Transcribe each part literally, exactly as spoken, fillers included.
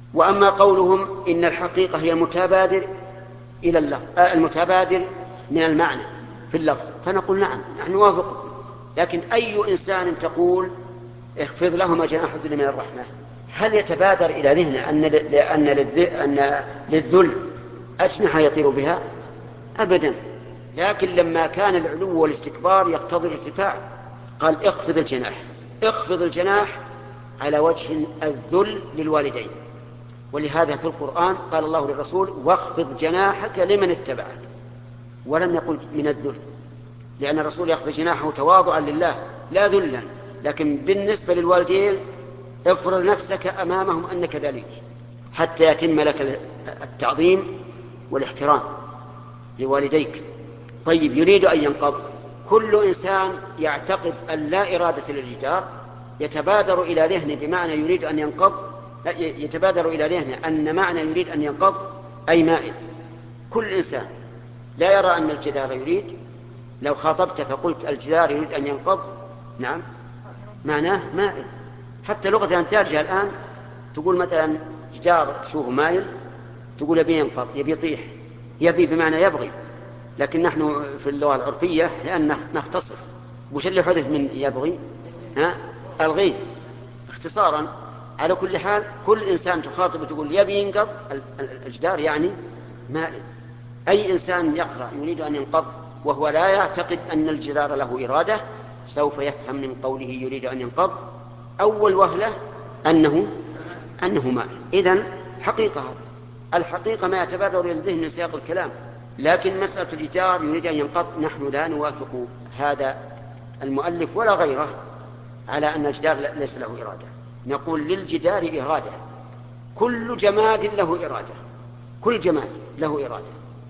وأما قولهم إن الحقيقة هي المتبادر إلى اللفظ المتبادر من المعنى في اللفظ، فنقول نعم نحن نوافقكم، لكن أي إنسان تقول اخفض لهما جناح الذل من الرحمة، هل يتبادر إلى ذهنه أن أن للذل أجنحة يطير بها؟ أبدا. لكن لما كان العلو والاستكبار يقتضي الارتفاع قال اخفض الجناح، اخفض الجناح على وجه الذل للوالدين. ولهذا في القرآن قال الله للرسول واخفض جناحك لمن اتبعك، ولم يقل من الذل، لأن الرسول يخفض جناحه تواضعا لله لا ذلا. لكن بالنسبة للوالدين افرض نفسك أمامهم أنك ذليل حتى يتم لك التعظيم والاحترام لوالديك. طيب يريد أن ينقض، كل إنسان يعتقد أن لا إرادة للجدار يتبادر إلى ذهنه بمعنى يريد أن ينقض، يتبادر إلى ذهنه أن معنى يريد أن ينقض أي مائل. كل إنسان لا يرى أن الجدار يريد، لو خاطبت فقلت الجدار يريد أن ينقض نعم معناه مائل. حتى لغة الأنتاجها الآن تقول مثلا جدار تشوفه مائل تقول يبي ينقض، يبي يطيح، يبي بمعنى يبغي. لكن نحن في اللغة العرفية لأن نختصر، وش اللي حدث من يبغي؟ ها؟ الغي اختصارا. على كل حال كل إنسان تخاطب تقول يبي ينقض الجدار يعني مائل. أي إنسان يقرأ يريد أن ينقض وهو لا يعتقد أن الجدار له إرادة سوف يفهم من قوله يريد أن ينقض أول وهلة أنه أنه مائل. إذن حقيقة الحقيقة ما يتبادر إلى الذهن من سياق الكلام. لكن مسألة الجدار يريد أن ينقض نحن لا نوافق هذا المؤلف ولا غيره على أن الجدار ليس له إرادة. نقول للجدار إرادة، كل جماد له إرادة، كل جماد له إرادة.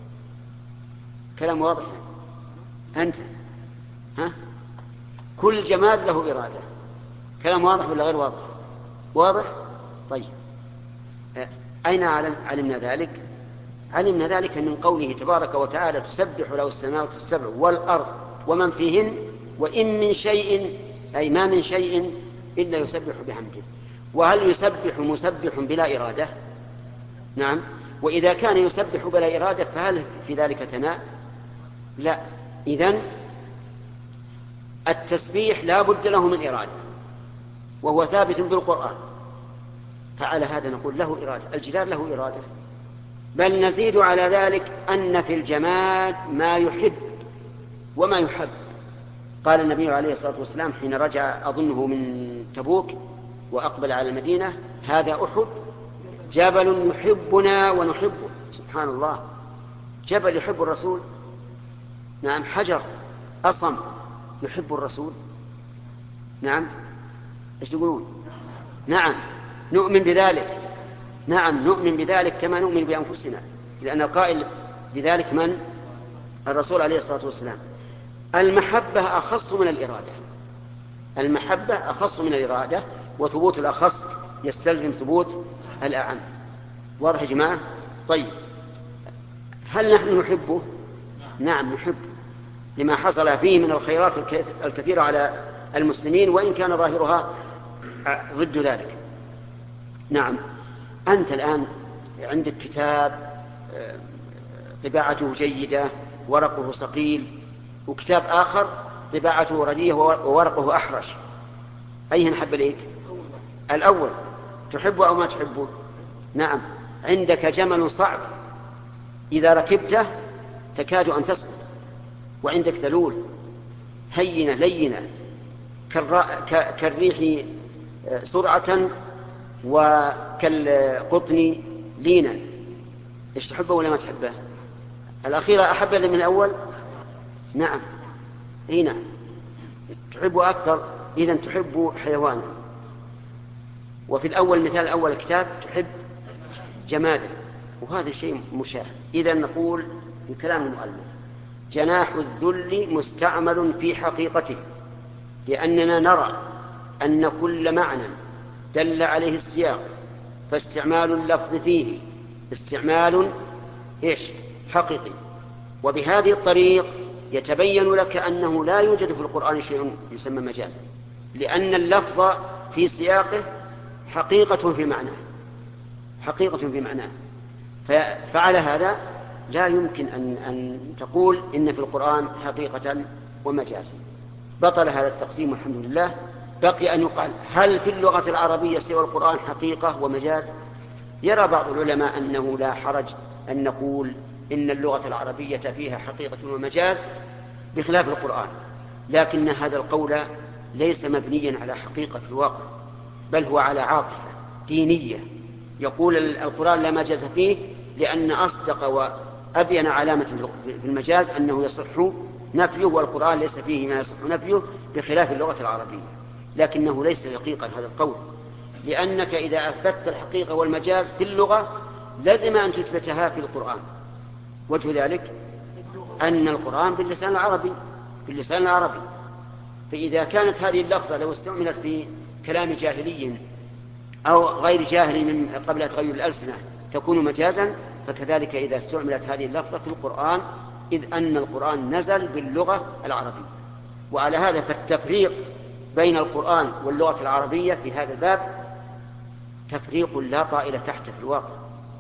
كلام واضح أنت ها؟ كل جماد له إرادة. كلام واضح ولا غير واضح؟ واضح. طيب أين علمنا ذلك؟ علمنا ذلك من قوله تبارك وتعالى تسبح له السماوات السبع والأرض ومن فيهن وإن من شيء أي ما من شيء إلا يسبح بحمده. وهل يسبح مسبح بلا إرادة؟ نعم. وإذا كان يسبح بلا إرادة فهل في ذلك ثناء؟ لا. إذن التسبيح لا بد له من إرادة وهو ثابت بالقرآن، فعلى هذا نقول له إرادة، الجدار له إرادة. بل نزيد على ذلك أن في الجماد ما يحب وما يحب. قال النبي عليه الصلاة والسلام حين رجع أظنه من تبوك وأقبل على المدينة هذا أحد جبل يحبنا ونحبه. سبحان الله، جبل يحب الرسول. نعم. حجر أصم يحب الرسول. نعم. ايش تقولون؟ نعم نؤمن بذلك. نعم نؤمن بذلك كما نؤمن بأنفسنا، لأن القائل بذلك من؟ الرسول عليه الصلاة والسلام. المحبة أخص من الإرادة، المحبة أخص من الإرادة، وثبوت الأخص يستلزم ثبوت الأعم. واضح يا جماعة؟ طيب هل نحن نحبه؟ نعم نحبه لما حصل فيه من الخيرات الكثيرة على المسلمين وإن كان ظاهرها ضد ذلك. نعم. أنت الآن عندك كتاب طباعته جيدة ورقه صقيل، وكتاب آخر طباعته رديئة وورقه أحرش، أيه نحب إليك؟ الأول. تحبه أو ما تحبه؟ نعم. عندك جمل صعب إذا ركبته تكاد أن تسقط، وعندك ذلول هينة لينة كالريح سرعة وكالقطن لينا. إيش تحبه ولا ما تحبه؟ الأخيرة أحب من الأول؟ نعم. إيه نعم تحبه أكثر. إذن تحب حيوانا. وفي الأول مثال الأول كتاب تحب جمادا، وهذا شيء مشاهد. إذن نقول بكلام المؤلف جناح الذل مستعمل في حقيقته، لأننا نرى أن كل معنى دل عليه السياق فاستعمال اللفظ فيه استعمال إيش؟ حقيقي. وبهذه الطريق يتبين لك أنه لا يوجد في القرآن شيء يسمى مجازا، لأن اللفظ في سياقه حقيقة في معناه، حقيقة في معناه. فعلى هذا لا يمكن أن, أن تقول إن في القرآن حقيقة ومجازا. بطل هذا التقسيم والحمد لله. بقي أن يقال هل في اللغة العربية سوى القرآن حقيقة ومجاز؟ يرى بعض العلماء أنه لا حرج أن نقول إن اللغة العربية فيها حقيقة ومجاز بخلاف القرآن، لكن هذا القول ليس مبنيا على حقيقة في الواقع، بل هو على عاطفة دينية. يقول القرآن لا مجاز فيه لأن أصدق وأبين علامة في المجاز أنه يصح نفيه، والقرآن ليس فيه ما يصح نفيه بخلاف اللغة العربية. لكنه ليس دقيقا هذا القول، لأنك إذا أثبتت الحقيقة والمجاز في اللغة لازم أن تثبتها في القرآن. وجه ذلك أن القرآن باللسان العربي باللسان العربي فإذا كانت هذه اللفظة لو استعملت في كلام جاهلي أو غير جاهل من قبل تغير الألسنة تكون مجازا، فكذلك إذا استعملت هذه اللفظة في القرآن، إذ أن القرآن نزل باللغة العربية. وعلى هذا فالتفريق بين القرآن واللغة العربية في هذا الباب تفريق لا طائل تحته في الواقع،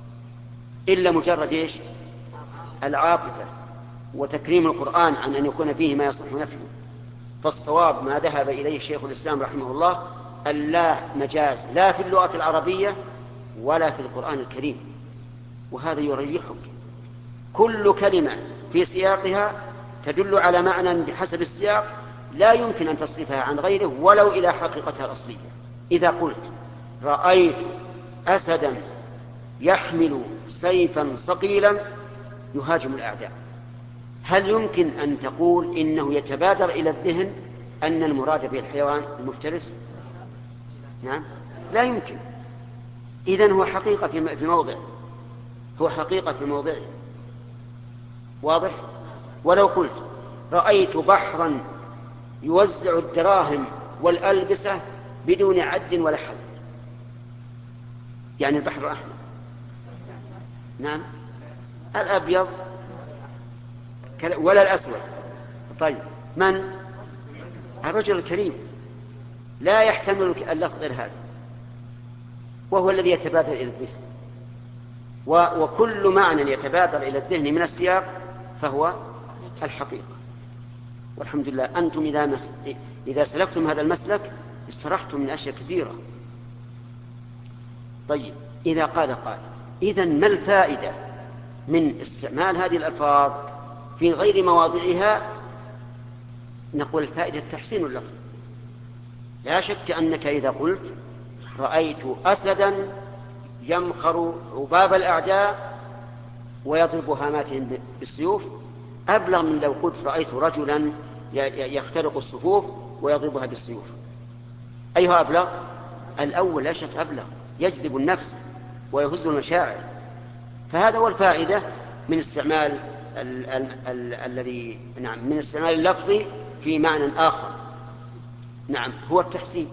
إلا مجرد إيش؟ العاطفة وتكريم القرآن عن أن يكون فيه ما يصح نفيه. فالصواب ما ذهب إليه شيخ الإسلام رحمه الله أن لا مجاز لا في اللغة العربية ولا في القرآن الكريم، وهذا يريحك. كل كلمة في سياقها تدل على معنى بحسب السياق لا يمكن أن تصرفها عن غيره ولو إلى حقيقتها الأصلية. إذا قلت رأيت أسدا يحمل سيفا صقيلا يهاجم الأعداء، هل يمكن أن تقول إنه يتبادر إلى الذهن أن المراد به الحيوان المفترس؟ نعم، لا يمكن. إذن هو حقيقة في موضع هو حقيقة في موضعه، واضح؟ ولو قلت رأيت بحرا يوزع الدراهم والألبسة بدون عد ولا حد، يعني البحر الأحمر، نعم، الأبيض ولا الأسود. طيب، من؟ الرجل الكريم لا يحتمل اللفظ غير هذا، وهو الذي يتبادر إلى الذهن. وكل معنى يتبادر إلى الذهن من السياق فهو الحقيقة. والحمد لله أنتم إذا, مس... إذا سلكتم هذا المسلك استرحتم من أشياء كثيرة. طيب، إذا قال قائل إذن ما الفائدة من استعمال هذه الألفاظ في غير مواضعها؟ نقول الفائدة تحسين اللفظ. لا شك أنك إذا قلت رأيت أسدا يمخر عباب الأعداء ويضرب هاماتهم بالسيوف أبلغ من لو قلت رأيت رجلا يخترق الصفوف ويضربها بالسيوف. أيها أبلغ؟ الأول لا شك أبلغ، يجذب النفس ويهز المشاعر. فهذا هو الفائدة من استعمال الذي نعم من استعمال اللفظ في معنى آخر. نعم، هو التحسين.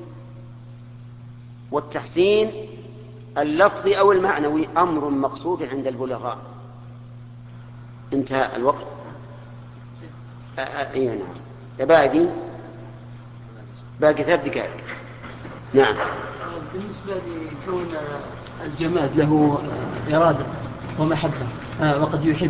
والتحسين اللفظي أو المعنوي أمر مقصود عند البلغاء. انتهى الوقت. أيوة نعم، تباقي باقي ثلاث دقائق. نعم. بالنسبة لكون الجماد له إرادة ومحبة وقد يحب،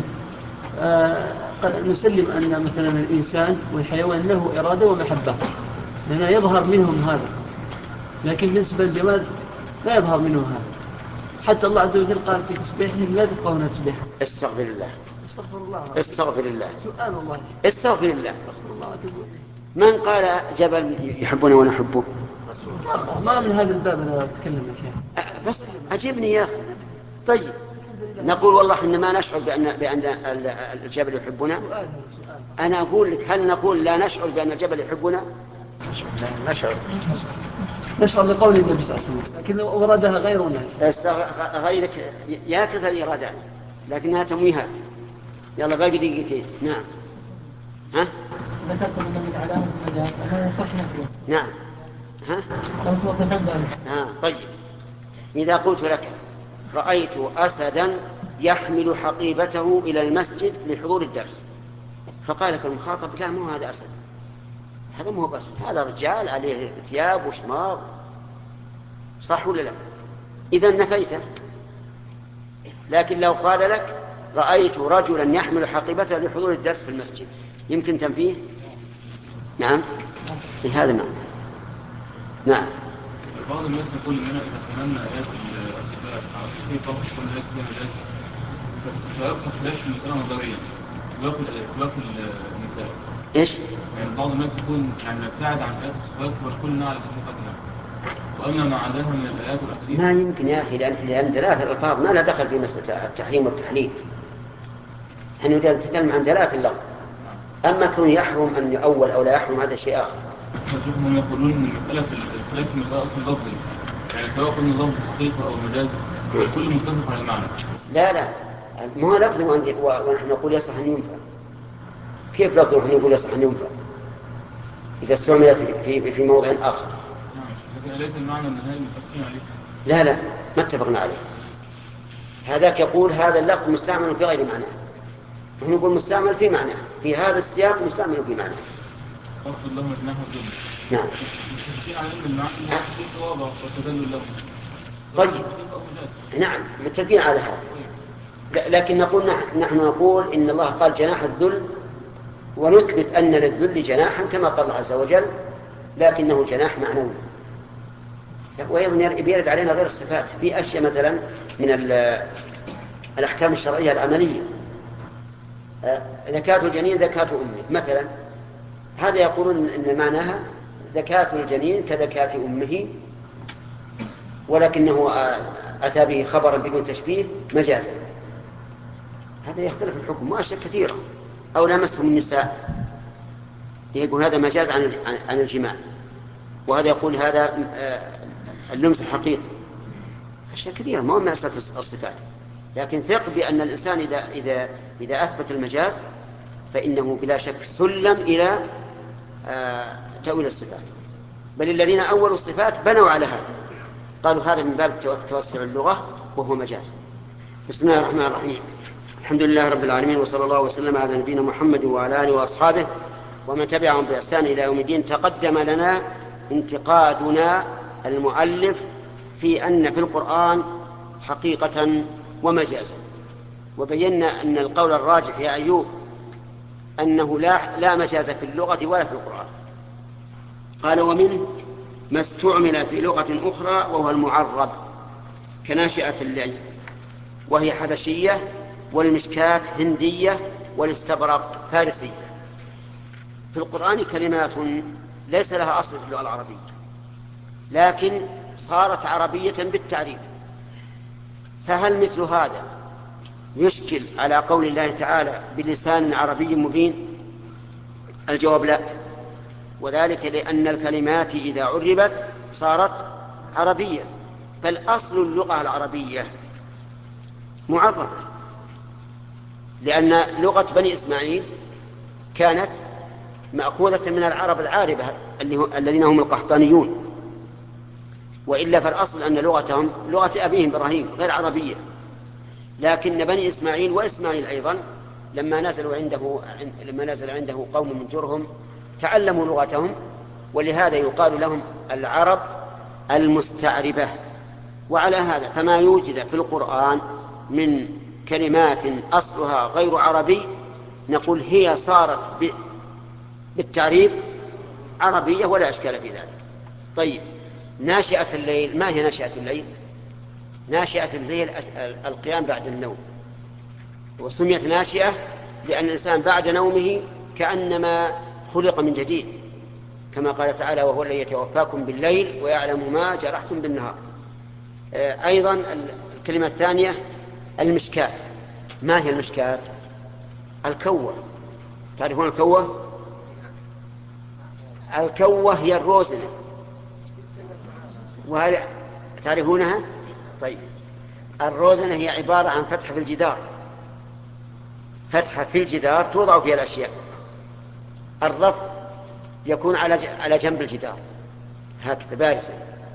نسلم أن مثلا الإنسان والحيوان له إرادة ومحبة لأنه يظهر منهم هذا، لكن بالنسبة للجماد لا يظهر منه هذا. حتى الله عز وجل قال في تسبيحهم لا تفقهون تسبيحهم. استغفر الله استغفر الله استغفر الله سؤال الله استغفر الله. استغفر الله وتوب من قال جبل يحبنا ونحبه؟ ما من هذا الباب أنا أتكلم يا شيخ. بس أجيبني يا أخي. طيب، نقول والله إحنا ما نشعر بأن, بأن الجبل يحبنا. أنا أقول لك هل نقول لا نشعر بأن الجبل يحبنا؟ نشعر نشعر لقول النبي صلى الله عليه وسلم، لكن أرادها غيرنا. غيرك يأكد الإرادات لكنها تمويهات. يلا باقي دقيقتين. نعم. ها؟ ذكرت من علامة المجال أنه صح نفيه. نعم. ها؟ لو توضحون ذلك. ها طيب، إذا قلت لك رأيت أسدا يحمل حقيبته إلى المسجد لحضور الدرس، فقال لك المخاطب لا مو هذا أسد، هذا مو بس هذا رجال عليه ثياب وشماغ، صح ولا لا؟ إذا نفيته لكن لو قال لك رأيت رجلا يحمل حقيبته لحضور الدرس في المسجد يمكن تنفيه؟ نعم في هذا المعنى. نعم. بعض الناس يقول اننا اذا فهمنا ايات الصفات على كيف تفصل الناس فيها مجاز فيبقى خلاف المساله نظريا خلاف خلاف المثال. ايش؟ يعني بعض الناس يقول يعني نبتعد عن ايات الصفات ونقول انها على حقيقتها، واما ما عداها من الايات والاحاديث ما يمكن يا اخي، لان لان دلاله الالفاظ ما لها دخل في مساله التحريم والتحليل. احنا نتكلم عن دلاله اللفظ. اما كون يحرم ان يؤول او لا يحرم هذا شيء اخر. هم يقولون ان المساله في الخلاف في المساله اصلا لفظي، يعني سواء قلنا لفظ حقيقه او مجاز الكل متفق على المعنى. لا لا ما هو لفظ ونحن نقول يصح ان ينفع. كيف لفظ ونحن نقول يصح ان ينفع اذا استعملت في في موضع اخر؟ لكن أليس المعنى النهائي متفقين عليه؟ لا لا ما اتفقنا عليه. هذاك يقول هذا اللفظ مستعمل في غير معناه، نحن نقول مستعمل في معناه، في هذا السياق مستعمل في معناه. أخذ لهم جناح الذل. نعم. متفقين على أن المعنى في واضح والتذلل لهم. طيب. نعم متفقين على هذا. لكن نقول نحن نقول إن الله قال جناح الذل، ونثبت أن للذل جناحا كما قال الله عز وجل، لكنه جناح معنوي. وأيضا يرد علينا غير الصفات في أشياء مثلا من الأحكام الشرعية العملية. زكاة الجنين زكاة أمه مثلا، هذا يقولون إن معناها زكاة الجنين كزكاة أمه، ولكنه أتى به خبرا بدون تشبيه مجازا. هذا يختلف الحكم وأشياء كثيرة. أو لامستم النساء يقول هذا مجاز عن الجماع، وهذا يقول هذا اللمس الحقيقي. أشياء كثيرة ما هو مسألة الصفات. لكن ثق بأن الإنسان إذا, إذا, إذا أثبت المجاز فإنه بلا شك سلم إلى تأويل الصفات. بل الذين أولوا الصفات بنوا على هذا، قالوا هذا من باب توسع اللغة وهو مجاز. بسم الله الرحمن الرحيم. الحمد لله رب العالمين، وصلى الله وسلم على نبينا محمد وعلى آله وأصحابه ومن تبعهم بإحسان إلى يوم الدين. تقدم لنا انتقادنا المؤلف في أن في القرآن حقيقة ومجازا، وبينا أن القول الراجح يا أيوب أنه لا, لا مجاز في اللغة ولا في القرآن. قال ومنه ما استعمل في لغة أخرى وهو المعرب كناشئة الليل وهي حبشية، والمشكاة هندية، والاستبرق فارسية. في القرآن كلمات ليس لها أصل في اللغة العربية، لكن صارت عربية بالتعريب. فهل مثل هذا يشكل على قول الله تعالى بلسان عربي مبين؟ الجواب لا، وذلك لأن الكلمات إذا عربت صارت عربية. بل أصل اللغة العربية معربة، لأن لغة بني إسماعيل كانت مأخوذة من العرب العاربة الذين هم القحطانيون، وإلا فالأصل أن لغتهم لغة أبيهم إبراهيم غير عربية. لكن بني إسماعيل وإسماعيل أيضا لما نزلوا عنده لما نزل عنده قوم من جرهم تعلموا لغتهم، ولهذا يقال لهم العرب المستعربة. وعلى هذا فما يوجد في القرآن من كلمات أصلها غير عربي نقول هي صارت بالتعريب عربية ولا أشكال في ذلك. طيب، ناشئة الليل، ما هي ناشئة الليل؟ ناشئة الليل القيام بعد النوم، وسميت ناشئة لأن الإنسان بعد نومه كأنما خلق من جديد، كما قال تعالى وهو الذي يتوفاكم بالليل ويعلم ما جرحتم بالنهار. أيضا الكلمة الثانية المشكاة. ما هي المشكاة؟ الكوة. تعرفون الكوة؟ الكوة هي الروزنة، وهل تعرفونها؟ طيب، الروزنة هي عبارة عن فتحة في الجدار، فتحة في الجدار توضع فيها الأشياء. الرف يكون على على جنب الجدار هكذا بارزا.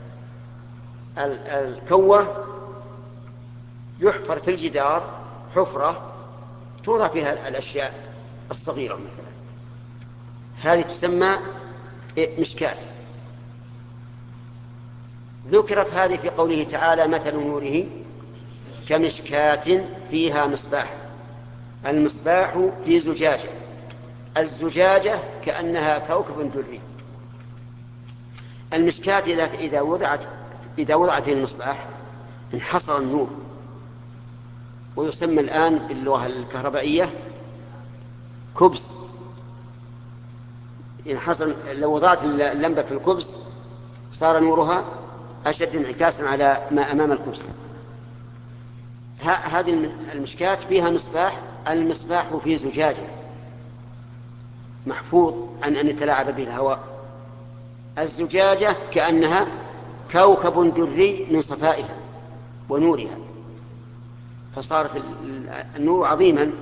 الكوة يحفر في الجدار حفرة توضع فيها الأشياء الصغيرة مثلا، هذه تسمى مشكاة. ذكرت هذه في قوله تعالى مثل نوره كمشكاة فيها مصباح. المصباح في زجاجة، الزجاجة كأنها كوكب دري. المشكاة إذا وضعت إذا وضعت في المصباح انحصر النور، ويسمى الآن باللغة الكهربائية كبس. انحصر، لو وضعت اللمبة في الكبس صار نورها أشد انعكاسا على ما أمام الكبس. هذه المشكاة فيها مصباح، المصباح في زجاجة محفوظ عن أن يتلاعب به الهواء. الزجاجة كأنها كوكب دري من صفائها ونورها، فصارت النور عظيما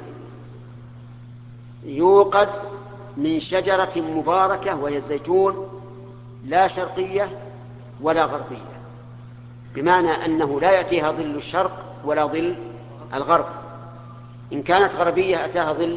يوقد من شجرة مباركة وهي الزيتون، لا شرقية ولا غربية، بمعنى أنه لا يأتيها ظل الشرق ولا ظل الغرب. إن كانت غربية أتاها ظل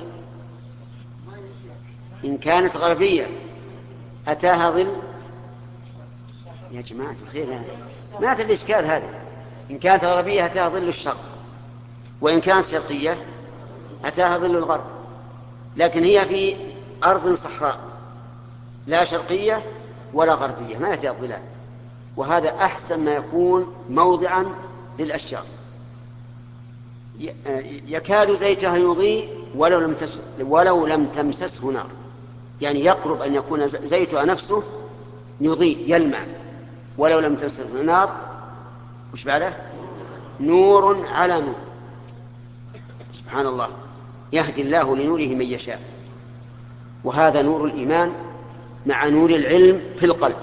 إن كانت غربية أتاها ظل يا جماعة الخير، ما في الإشكال هذا. إن كانت غربية أتاها ظل الشرق، وإن كانت شرقية أتاها ظل الغرب. لكن هي في أرض صحراء لا شرقية ولا غربية، ما يأتيها الظلال، وهذا أحسن ما يكون موضعا للأشجار. يكاد زيتها يضيء ولو لم ولو لم تمسسه نار، يعني يقرب أن يكون زيتها نفسه يضيء يلمع ولو لم تمسسه نار. وش بعده؟ نور على نور. سبحان الله، يهدي الله لنوره من يشاء. وهذا نور الإيمان مع نور العلم في القلب.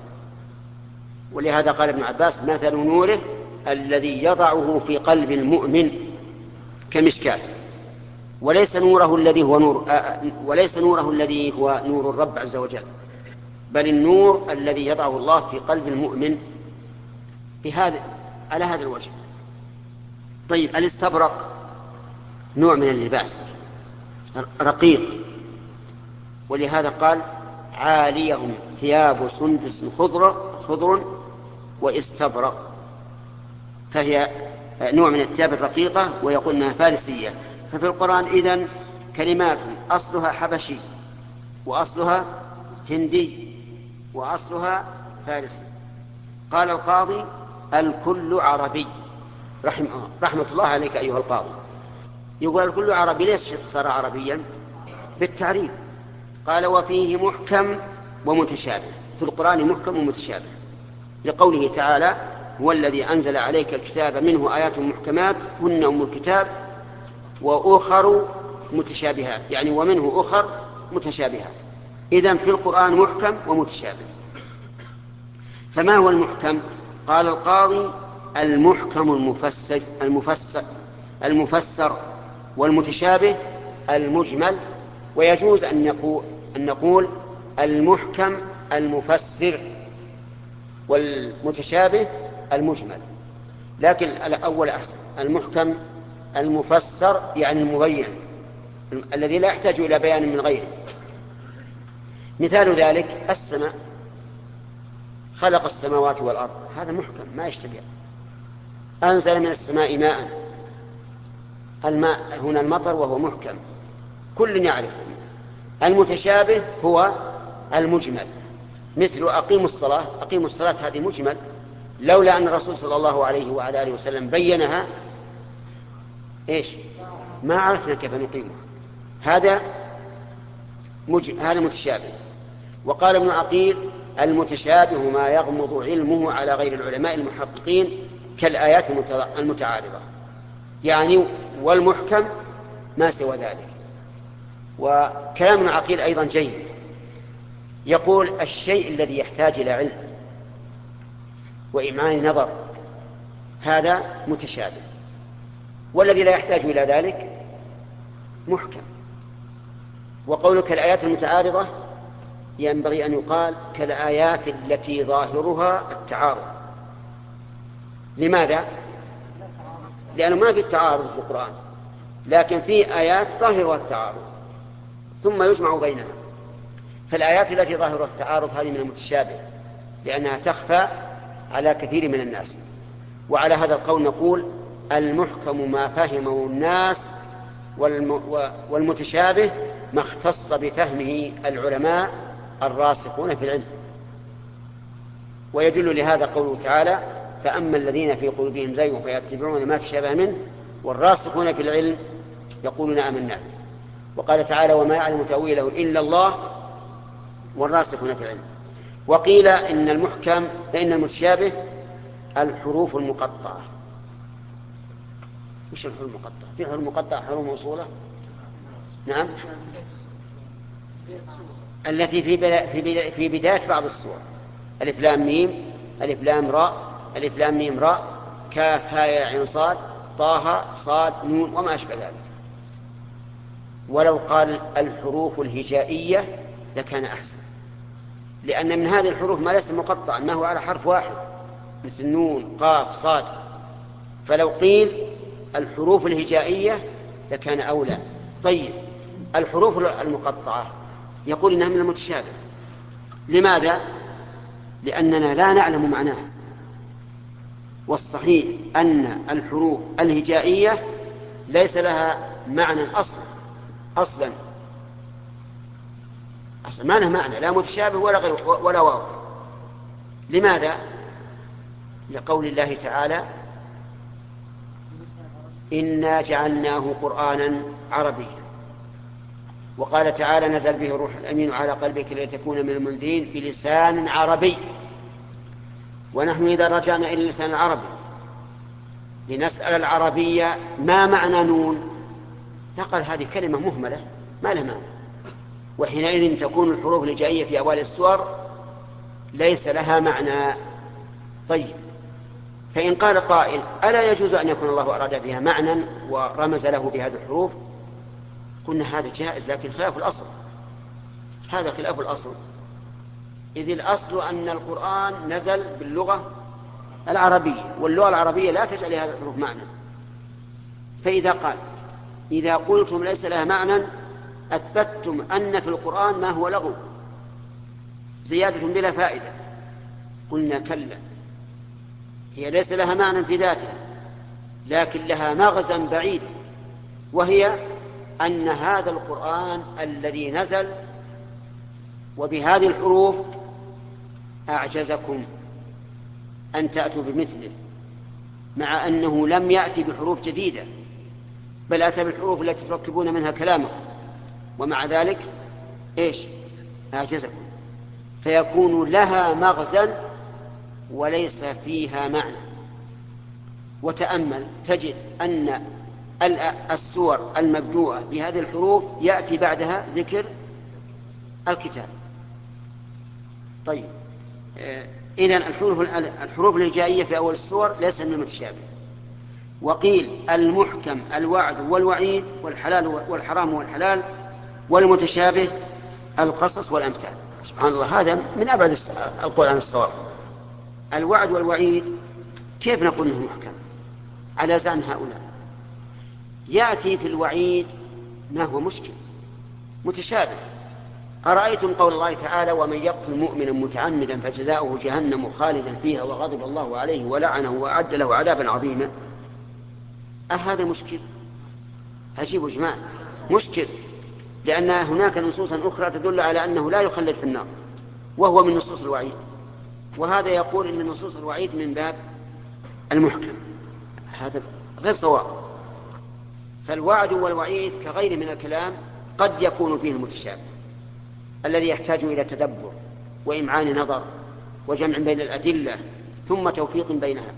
ولهذا قال ابن عباس: مثل نوره الذي يضعه في قلب المؤمن كمشكاة. وليس نوره الذي هو نور وليس نوره الذي هو نور الرب عز وجل، بل النور الذي يضعه الله في قلب المؤمن بهذا على هذا الوجه. طيب، الاستبرق نوع من اللباس رقيق، ولهذا قال: عاليهم ثياب سندس خضر خضر واستبرق، فهي نوع من الثياب الرقيقة، ويقول انها فارسية. ففي القرآن إذن كلمات أصلها حبشي وأصلها هندي وأصلها فارسي. قال القاضي: الكل عربي. رحمه, رحمة الله عليك أيها القاضي. يقول الكل عربي، ليش صار عربيا؟ بالتعريف. قال: وفيه محكم ومتشابه. في القرآن محكم ومتشابه، لقوله تعالى: هو الذي أنزل عليك الكتاب منه آيات محكمات هن أم الكتاب وأخر متشابهات، يعني ومنه أخر متشابهات. إذن في القرآن محكم ومتشابه. فما هو المحكم؟ قال القاضي: المحكم المفسر المفسر المفسر والمتشابه المجمل. ويجوز أن نقول, أن نقول المحكم المفسر والمتشابه المجمل، لكن الأول أحسن. المحكم المفسر يعني المبين الذي لا يحتاج إلى بيان من غيره. مثال ذلك السماء، خلق السماوات والأرض، هذا محكم ما يشتبه. أنزل من السماء ماء، الماء هنا المطر وهو محكم كل يعرف. المتشابه هو المجمل، مثل أقيموا الصلاة. أقيموا الصلاة هذه مجمل، لولا أن الرسول صلى الله عليه وعلى آله وسلم بينها إيش ما عرفنا كيف نقيمها. هذا مج... هذا متشابه. وقال ابن عقيل: المتشابه ما يغمض علمه على غير العلماء المحققين كالآيات المتعارضة، يعني والمحكم ما سوى ذلك. وكلام ابن عقيل أيضا جيد، يقول: الشيء الذي يحتاج إلى علم وإمعان نظر هذا متشابه، والذي لا يحتاج إلى ذلك محكم. وقولك الآيات المتعارضة ينبغي أن يقال كالآيات التي ظاهرها التعارض. لماذا؟ لأنه ما في التعارض في القرآن، لكن في آيات ظاهرها التعارض ثم يجمع بينها. فالآيات التي ظاهرها التعارض هذه من المتشابه، لأنها تخفى على كثير من الناس. وعلى هذا القول نقول المحكم ما فهمه الناس والمتشابه ما اختص بفهمه العلماء الراسخون في العلم. ويدل لهذا قوله تعالى: فأما الذين في قلوبهم زيغ فيتبعون ما تشابه منه والراسخون في العلم يقولون آمنا به. وقال تعالى: وما يعلم تأويله إلا الله والراسخون في العلم. وقيل إن المحكم فإن المتشابه الحروف المقطعة. مش الحروف المقطعة، في حروف مقطعة حروف موصولة. نعم، التي في في في بداية بعض السور: ألف لام ميم، ألف لام راء، ألف لام ميم راء، كاف هاء يا عين صاد، طه صاد نون وما أشبه ذلك. ولو قال الحروف الهجائية لكان أحسن، لأن من هذه الحروف ما ليس مقطعا، ما هو على حرف واحد مثل نون قاف صاد. فلو قيل الحروف الهجائية لكان أولى. طيب، الحروف المقطعة يقول إنها من المتشابه. لماذا؟ لأننا لا نعلم معناها. والصحيح أن الحروف الهجائية ليس لها معنى أصلا أصلا أصلا ما لها معنى، لا متشابه ولا غير ولا واضح. لماذا؟ لقول الله تعالى: إنا جعلناه قرآنا عربيا. وقال تعالى: نزل به الروح الأمين على قلبك لتكون من المنذرين بلسان عربي. ونحن إذا رجعنا إلى اللسان العربي لنسأل العربية ما معنى نون، نقل هذه كلمة مهملة ما لها معنى، وحينئذ تكون الحروف الهجائية في أوائل السور ليس لها معنى. طيب، فإن قال قائل: ألا يجوز أن يكون الله أراد بها معنى ورمز له بهذه الحروف؟ قلنا هذا جائز، لكن خلاف الأصل. هذا خلاف الأصل، إذ الأصل أن القرآن نزل باللغة العربية، واللغة العربية لا تجعل هذه الحروف معنى. فإذا قال: إذا قلتم ليس لها معنى أثبتتم أن في القرآن ما هو لغو زيادة بلا فائدة. قلنا: كلا، هي ليس لها معنى في ذاتها، لكن لها مغزى بعيد، وهي أن هذا القرآن الذي نزل وبهذه الحروف أعجزكم أن تأتوا بمثله، مع أنه لم يأتي بحروف جديدة، بل أتى بالحروف التي تركبون منها كلامكم، ومع ذلك إيش؟ أعجزكم. فيكون لها مغزى وليس فيها معنى. وتأمل تجد أن السور المبدوءة بهذه الحروف يأتي بعدها ذكر الكتاب. طيب، إذن الحروف الحروف الهجائية في أول السور ليس من المتشابه. وقيل المحكم الوعد والوعيد والحلال والحرام والحلال، والمتشابه القصص والأمثال. سبحان الله، هذا من أبعد القول عن الصواب. الوعد والوعيد كيف نقول انه محكم على زعم هؤلاء؟ يأتي في الوعيد ما هو مشكل متشابه. أرأيتم قول الله تعالى: ومن يقتل مؤمنا متعمدا فجزاؤه جهنم خالدا فيها وغضب الله عليه ولعنه وأعد له عذابا عظيما. أهذا مشكل؟ عجيب يا جماعة، مشكل، لأن هناك نصوصا أخرى تدل على أنه لا يخلد في النار، وهو من نصوص الوعيد. وهذا يقول إن نصوص الوعيد من باب المحكم. هذا غير صواب. فالوعد والوعيد كغير من الكلام قد يكون فيه المتشابه الذي يحتاج إلى تدبر وإمعان نظر وجمع بين الأدلة ثم توفيق بينها.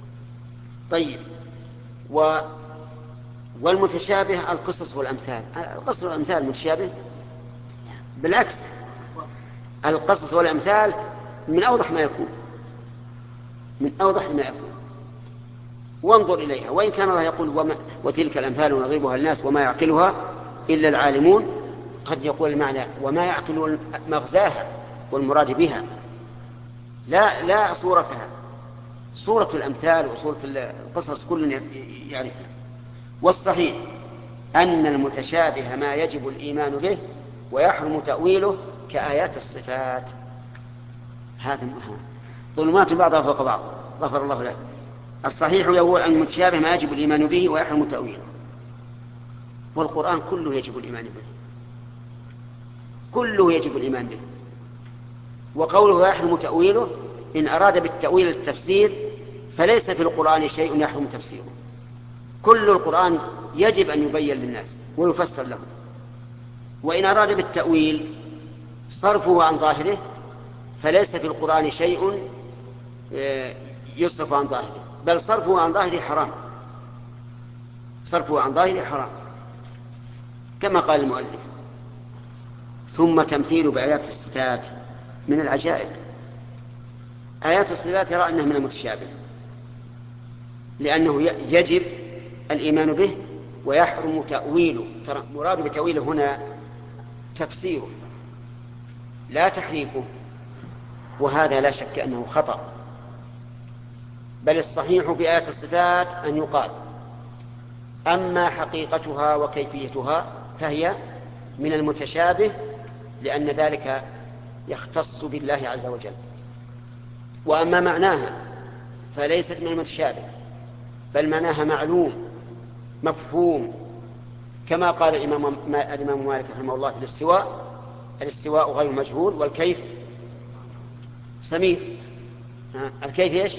طيب، و والمتشابه القصص والأمثال. القصص والأمثال متشابه؟ بالعكس، القصص والأمثال من أوضح ما يكون، من أوضح ما يكون. وانظر إليها، وإن كان الله يقول وما وتلك الأمثال نضربها الناس وما يعقلها إلا العالمون، قد يقول المعنى وما يعقلون مغزاها والمراد بها، لا لا صورتها. صورة الأمثال وصورة القصص كل يعرفها. والصحيح أن المتشابه ما يجب الإيمان به ويحرم تأويله كآيات الصفات. هذا ظلمات بعضها فوق بعض، غفر الله له. الصحيح يقول أن المتشابه ما يجب الإيمان به ويحرم تأويله، والقرآن كله يجب الإيمان به، كله يجب الإيمان به. وقوله يحرم تأويله إن أراد بالتأويل التفسير فليس في القرآن شيء يحرم تفسيره، كل القرآن يجب أن يبين للناس ويفسر لهم. وإن أراد بالتأويل صرفه عن ظاهره فليس في القرآن شيء يصرف عن ظاهره، بل صرفه عن ظاهره حرام، صرفه عن ظاهره حرام كما قال المؤلف. ثم تمثيل بآيات الصفات من العجائب. آيات الصفات يرى أنها من المتشابه لأنه يجب الإيمان به ويحرم تأويله. ترى مراد بتأويله هنا تفسيره لا تحريفه، وهذا لا شك أنه خطأ. بل الصحيح في آيات الصفات أن يقال أما حقيقتها وكيفيتها فهي من المتشابه، لأن ذلك يختص بالله عز وجل. وأما معناها فليست من المتشابه، بل معناها معلوم مفهوم، كما قال الإمام, الإمام مالك رحمه الله في الاستواء: الاستواء غير مجهول والكيف سميع. الكيف إيش؟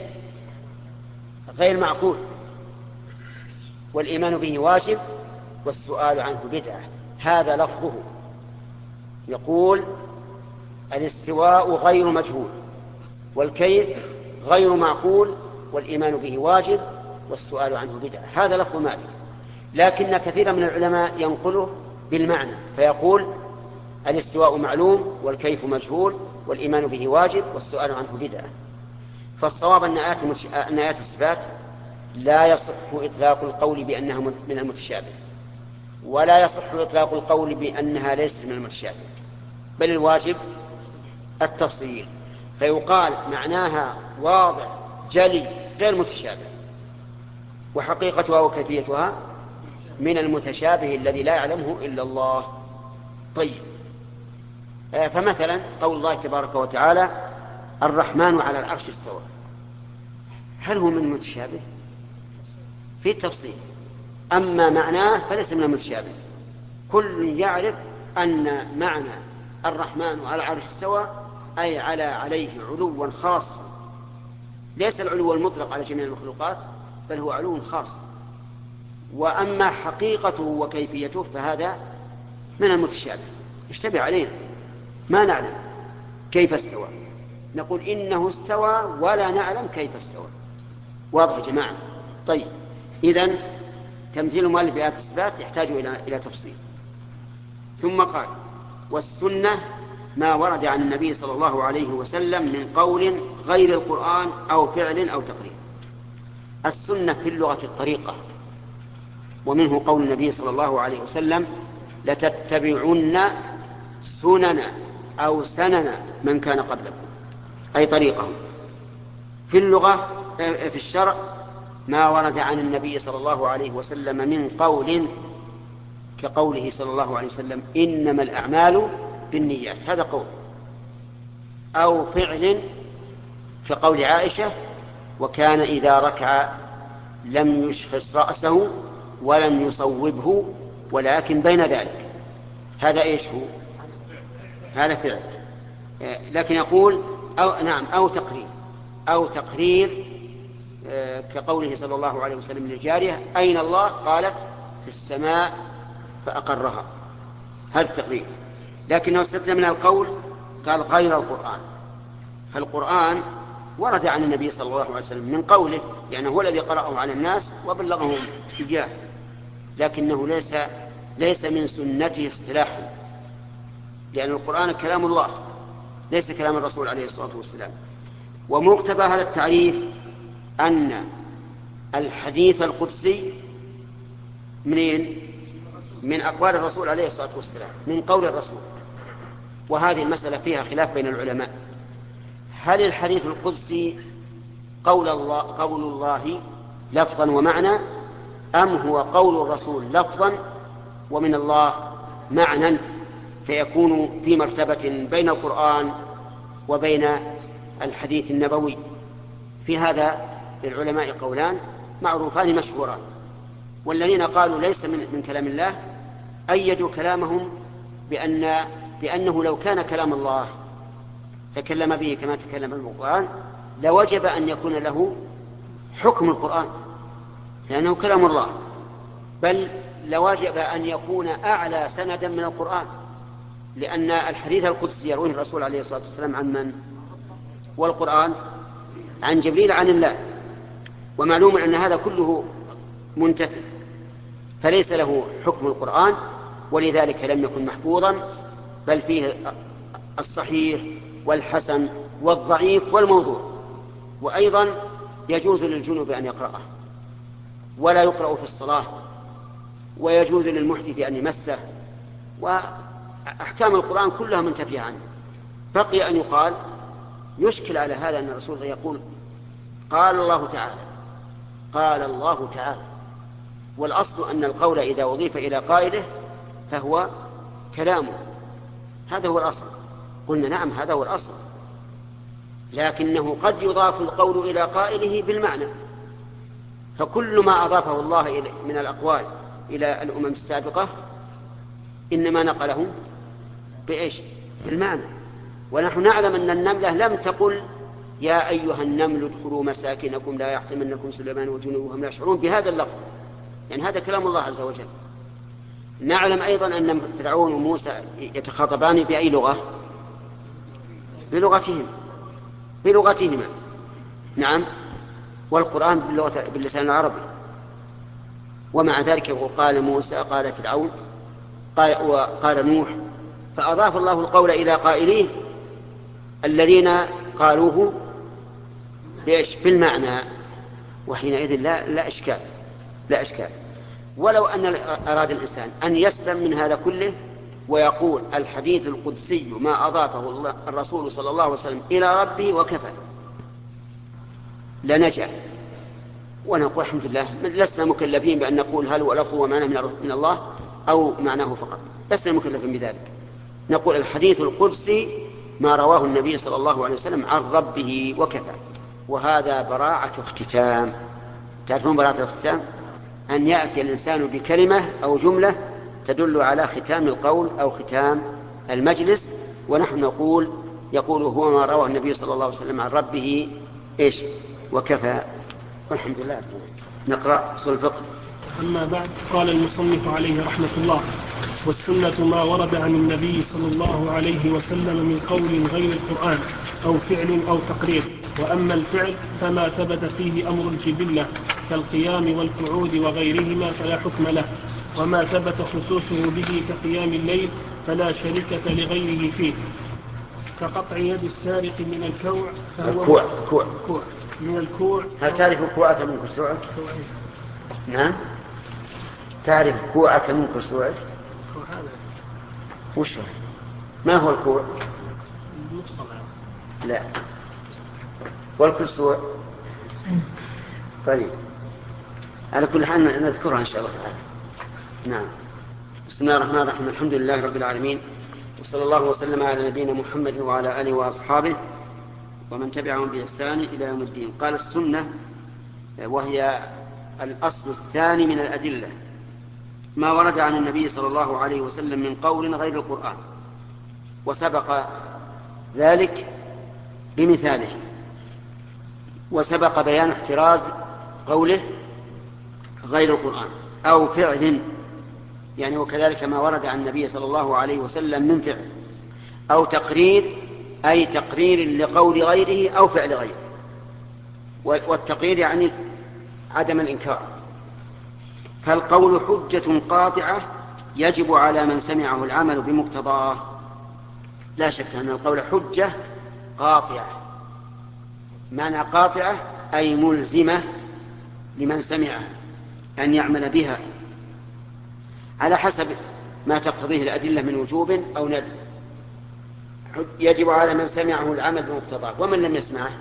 غير معقول، والإيمان به واجب والسؤال عنه بدعة. هذا لفظه، يقول الاستواء غير مجهول والكيف غير معقول والإيمان به واجب والسؤال عنه بدعة. هذا لفظ مالك، لكن كثيرا من العلماء ينقله بالمعنى فيقول الاستواء معلوم والكيف مجهول والإيمان به واجب والسؤال عنه بدعة. فالصواب أن آيات, المتش... أن آيات الصفات لا يصح إطلاق القول بأنها من المتشابه، ولا يصح إطلاق القول بأنها ليست من المتشابه، بل الواجب التفصيل. فيقال معناها واضح جلي غير متشابه، وحقيقتها وكيفيتها من المتشابه الذي لا يعلمه إلا الله. طيب، فمثلا قول الله تبارك وتعالى الرحمن على العرش استوى، هل هو من المتشابه؟ في التفصيل. أما معناه فليس من المتشابه، كل يعرف أن معنى الرحمن على العرش استوى أي على عليه علوا خاصا، ليس العلو المطلق على جميع المخلوقات، بل هو علو خاص. وأما حقيقته وكيفيته فهذا من المتشابه، اشتبه علينا، ما نعلم كيف استوى، نقول إنه استوى ولا نعلم كيف استوى. واضح يا جماعة؟ طيب، إذن تمثيل المؤلف بآيات الصفات يحتاج إلى إلى تفصيل. ثم قال والسنة ما ورد عن النبي صلى الله عليه وسلم من قول غير القرآن أو فعل أو تقرير. السنة في اللغة الطريقة، ومنه قول النبي صلى الله عليه وسلم لتتبعن سنن أو سنن من كان قبلكم، أي طريقهم. في اللغة في الشرع ما ورد عن النبي صلى الله عليه وسلم من قول كقوله صلى الله عليه وسلم إنما الأعمال بالنيات، هذا قول. أو فعل كقول عائشة وكان إذا ركع لم يشخص رأسه ولم يصوبه ولكن بين ذلك، هذا إيش هو؟ هذا فعل. لكن يقول أو نعم أو تقرير، أو تقرير كقوله صلى الله عليه وسلم للجارية أين الله؟ قالت في السماء فأقرها، هذا التقرير. لكنه استثنى من القول قال غير القرآن، فالقرآن ورد عن النبي صلى الله عليه وسلم من قوله، يعني هو الذي قرأه على الناس وبلغهم إياه، لكنه ليس ليس من سنته اصطلاحا، لأن القرآن كلام الله ليس كلام الرسول عليه الصلاة والسلام. ومقتضى هذا التعريف أن الحديث القدسي منين؟ من أقوال الرسول عليه الصلاة والسلام، من قول الرسول. وهذه المسألة فيها خلاف بين العلماء، هل الحديث القدسي قول الله, قول الله لفظا ومعنى، أم هو قول الرسول لفظا ومن الله معنى، فيكون في مرتبة بين القرآن وبين الحديث النبوي؟ في هذا للعلماء قولان معروفان مشهوران، والذين قالوا ليس من, من كلام الله أيدوا كلامهم بأن بأنه لو كان كلام الله تكلم به كما تكلم القرآن لوجب أن يكون له حكم القرآن لأنه كلام الله، بل لوجب أن يكون أعلى سندا من القرآن، لأن الحديث القدسي يرويه الرسول عليه الصلاة والسلام عن من؟ والقرآن عن جبريل عن الله، ومعلوم أن هذا كله منتفي فليس له حكم القرآن، ولذلك لم يكن محفوظا، بل فيه الصحيح والحسن والضعيف والموضوع. وأيضا يجوز للجنوب أن يقرأه ولا يقرأ في الصلاة، ويجوز للمحدث أن يمسه، وأحكام القرآن كلها منتفية عنه. بقي أن يقال يشكل على هذا أن الرسول يقول قال الله تعالى قال الله تعالى، والأصل أن القول إذا أضيف إلى قائله فهو كلامه، هذا هو الأصل. قلنا نعم هذا هو الأصل، لكنه قد يضاف القول إلى قائله بالمعنى، فكل ما أضافه الله من الأقوال إلى الأمم السابقة إنما نقله بإيش؟ بالمعنى. ونحن نعلم أن النملة لم تقل يا أيها النمل ادخلوا مساكنكم لا يحطمنكم سليمان وجنوده وهم لا يشعرون بهذا اللفظ، يعني هذا كلام الله عز وجل. نعلم أيضا أن فرعون وموسى يتخاطبان بأي لغة؟ بلغتهم بلغتهما، نعم، والقرآن باللغة باللسان العربي. ومع ذلك قال موسى قال فرعون قال وقال نوح، فأضاف الله القول إلى قائليه الذين قالوه ليش؟ بالمعنى، وحينئذ لا, لا إشكال لا إشكال. ولو أن أراد الإنسان أن يسلم من هذا كله ويقول الحديث القدسي ما أضافه الرسول صلى الله عليه وسلم إلى ربه وكفى لنجع، ونقول الحمد لله لسنا مكلفين بأن نقول هل هو لفظ ومعنى من الله أو معناه فقط، لسنا مكلفين بذلك. نقول الحديث القدسي ما رواه النبي صلى الله عليه وسلم عن ربه وكفى، وهذا براعة اختتام. تعرفون براعة الاختتام؟ أن يأتي الإنسان بكلمة أو جملة تدل على ختام القول أو ختام المجلس، ونحن نقول يقول هو ما رواه النبي صلى الله عليه وسلم عن ربه إيش وكفى، والحمد لله. نقرأ أصول الفقه. أما بعد، قال المصنف عليه رحمة الله: والسنة ما ورد عن النبي صلى الله عليه وسلم من قول غير القرآن أو فعل أو تقرير. وأما الفعل فما ثبت فيه أمر الجبلة كالقيام والقعود وغيرهما فلا حكم له، وما ثبت خصوصه به كقيام الليل فلا شركة لغيره فيه، كقطع يد السارق من الكوع فهو الكوع كوع. كوع من الكوع. هل تعرف كوعك من كسوعك؟ نعم، تعرف كوعك من كسوعك؟ وش هو؟ ما هو الكوع؟ لا، والكسوع طيب، على كل حال نذكرها إن شاء الله تعالى. نعم. بسم الله الرحمن الرحيم، الحمد لله رب العالمين، وصلى الله وسلم على نبينا محمد وعلى آله وأصحابه ومن تبعهم بإحسان إلى يوم الدين. قال السنة وهي الأصل الثاني من الأدلة ما ورد عن النبي صلى الله عليه وسلم من قول غير القرآن، وسبق ذلك بمثاله، وسبق بيان احتراز قوله غير القرآن أو فعل، يعني وكذلك ما ورد عن النبي صلى الله عليه وسلم من فعل، أو تقرير أي تقرير لقول غيره أو فعل غيره، والتقرير يعني عدم الإنكار. فالقول حجة قاطعة يجب على من سمعه العمل بمقتضاه. لا شك أن القول حجة قاطعة، معنى قاطعة أي ملزمة لمن سمعها أن يعمل بها على حسب ما تقتضيه الأدلة من وجوب أو ندب. يجب على من سمعه العمل بمقتضاه. ومن لم يسمعه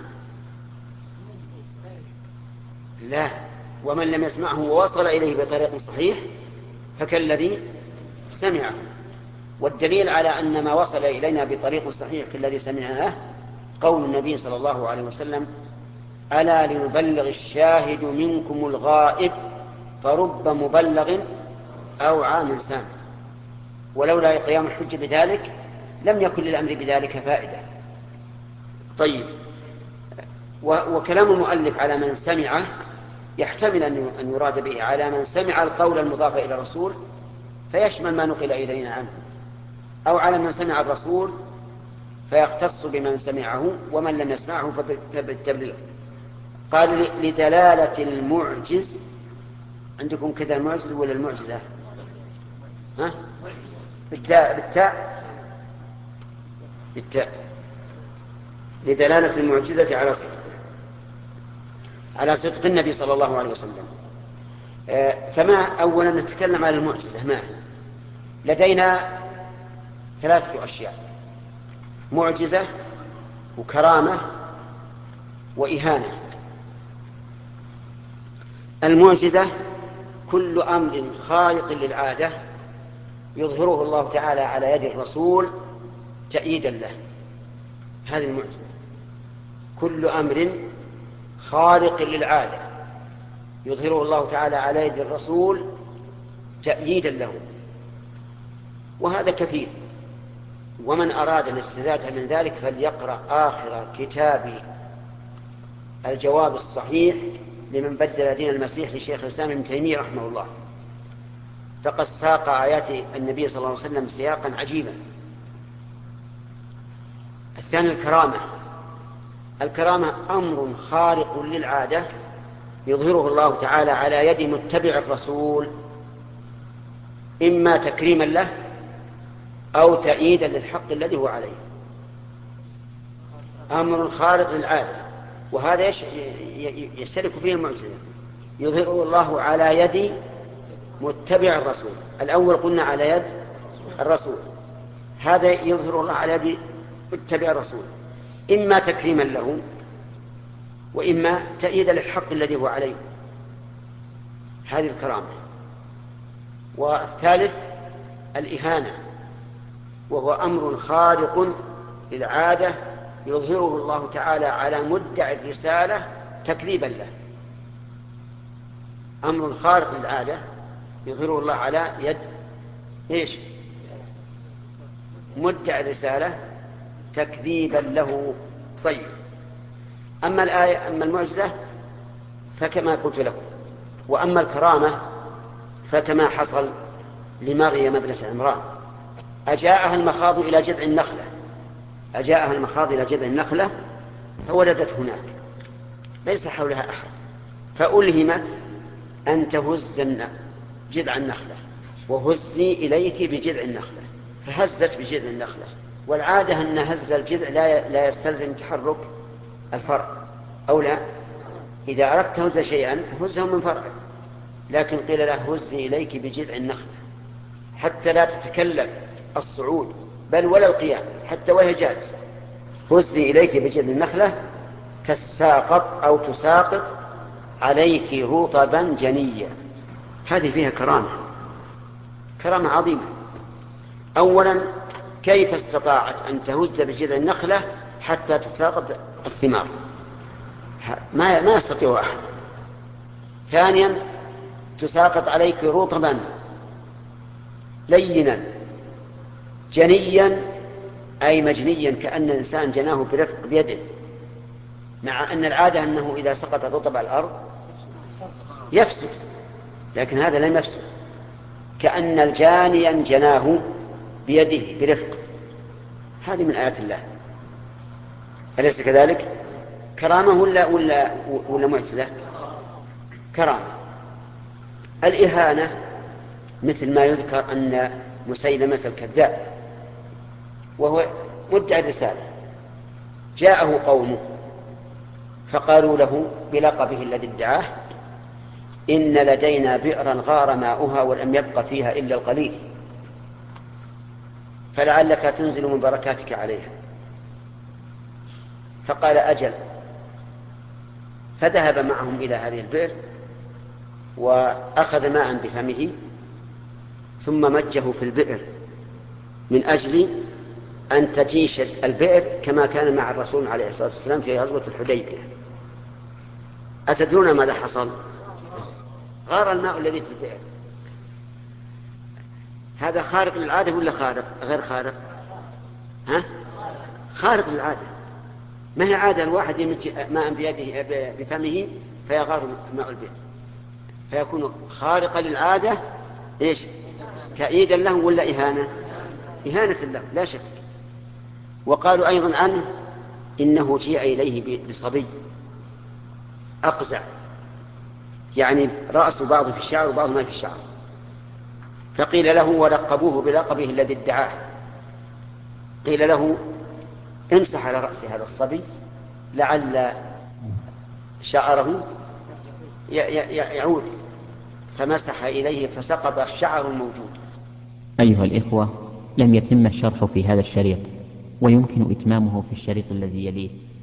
لا، ومن لم يسمعه ووصل إليه بطريق صحيح فكالذي سمعه. والدليل على أن ما وصل إلينا بطريق صحيح كالذي سمعناه قول النبي صلى الله عليه وسلم ألا ليبلغ الشاهد منكم الغائب فرب مبلغ أوعى من سامع. ولولا قيام الحج بذلك لم يكن للأمر بذلك فائدة. طيب، وكلام المؤلف على من سمعه يحتمل أن يراد به على من سمع القول المضاف إلى الرسول فيشمل ما نقل إلينا عنه، أو على من سمع الرسول فيختص بمن سمعه ومن لم يسمعه فبالتبليغ. قال لدلالة المعجز. عندكم كذا المعجز ولا المعجزة؟ ها؟ بالتاء بالتاء بالتاء لدلالة المعجزة على صدق على صدق النبي صلى الله عليه وسلم. فما أولا نتكلم على المعجزة. ما هي؟ لدينا ثلاثة أشياء: معجزة وكرامة وإهانة. المعجزة كل أمر خارق للعادة يظهره الله تعالى على يد الرسول تأييدا له. هذه المعجزة. كل أمر خارق للعادة يظهره الله تعالى على يد الرسول تأييدا له، وهذا كثير. ومن أراد الاستزادة من ذلك فليقرأ آخر كتاب الجواب الصحيح لمن بدل دين المسيح لشيخ الإسلام ابن تيمية رحمه الله، فقد ساق آيات النبي صلى الله عليه وسلم سياقا عجيبا. الثاني الكرامة. الكرامة أمر خارق للعادة يظهره الله تعالى على يد متبع الرسول، إما تكريما له أو تأييدا للحق الذي هو عليه. أمر خارق للعادة، وهذا يشترك فيه المعجزة، يظهره الله على يد متبع الرسول. الأول قلنا على يد الرسول، هذا يظهر الله على يد متبع الرسول، إما تكريما له وإما تأييدا للحق الذي هو عليه. هذه الكرامة. والثالث الإهانة، وهو أمر خارق للعادة يظهره الله تعالى على مدعي الرسالة تكذيبا له. أمر خارق للعادة يظهره الله على يد إيش؟ مدعي الرسالة تكذيبا له. طيب، أما الآية أما المعجزة فكما قلت لكم، وأما الكرامة فكما حصل لمريم ابنة عمران. أجاءها المخاض إلى جذع النخلة أجاءها المخاض إلى جذع النخلة فولدت هناك ليس حولها أحد، فألهمت أن تهز جذع النخلة، وهزي إليك بجذع النخلة، فهزت بجذع النخلة. والعادة أن هز الجذع لا يستلزم تحرك الفرع، أو لا، إذا أردت هز شيئا هزه من فرعه، لكن قيل له هزي إليك بجذع النخلة حتى لا تتكلف الصعود بل ولا القيام، حتى وهي جالسة. هزي إليك بجذع النخلة تساقط أو تساقط عليك رطبا جنيا. هذه فيها كرامة، كرامة عظيمة. أولا، كيف استطاعت أن تهز بجذع النخلة حتى تساقط الثمار؟ ما ما يستطيع أحد. ثانيا، تساقط عليك رطبا لينا جنيا، أي مجنيا، كأن الإنسان جناه برفق بيده، مع أن العادة أنه إذا سقط الرطب على الأرض يفسد، لكن هذا لم يفسد، كأن الجانيا جناه بيده برفق. هذه من آيات الله، أليس كذلك؟ كرامة ولا, ولا, ولا معجزة؟ كرامة. الإهانة مثل ما يذكر أن مسيلمة الكذاب وهو مدعي الرسالة جاءه قومه فقالوا له بلقبه الذي ادعاه: إن لدينا بئرا غار ماؤها ولم يبق فيها إلا القليل فلعلك تنزل من بركاتك عليها. فقال أجل. فذهب معهم إلى هذه البئر وأخذ ماء بفمه ثم مجه في البئر من أجل أن تجيش البئر كما كان مع الرسول عليه الصلاة والسلام في غزوة الحديبية. أتدرون ماذا حصل؟ غار الماء الذي في البئر. هذا خارق للعادة ولا خارق غير خارق؟ ها؟ خارق للعادة. ما هي عادة الواحد يمشي ماء بيده بفمه فيغار ماء البئر، فيكون خارقا للعادة. إيش؟ تأييدا له ولا إهانة؟ إهانة له لا شك. وقالوا أيضا عنه إنه جيء إليه بصبي أقزع، يعني رأس بعضه في الشعر وبعضه ما في الشعر، فقيل له ولقبوه بلقبه الذي ادعاه، قيل له امسح على رأس هذا الصبي لعل شعره يعود، فمسح إليه فسقط الشعر الموجود. أيها الإخوة، لم يتم الشرح في هذا الشريط، ويمكن إتمامه في الشريط الذي يليه.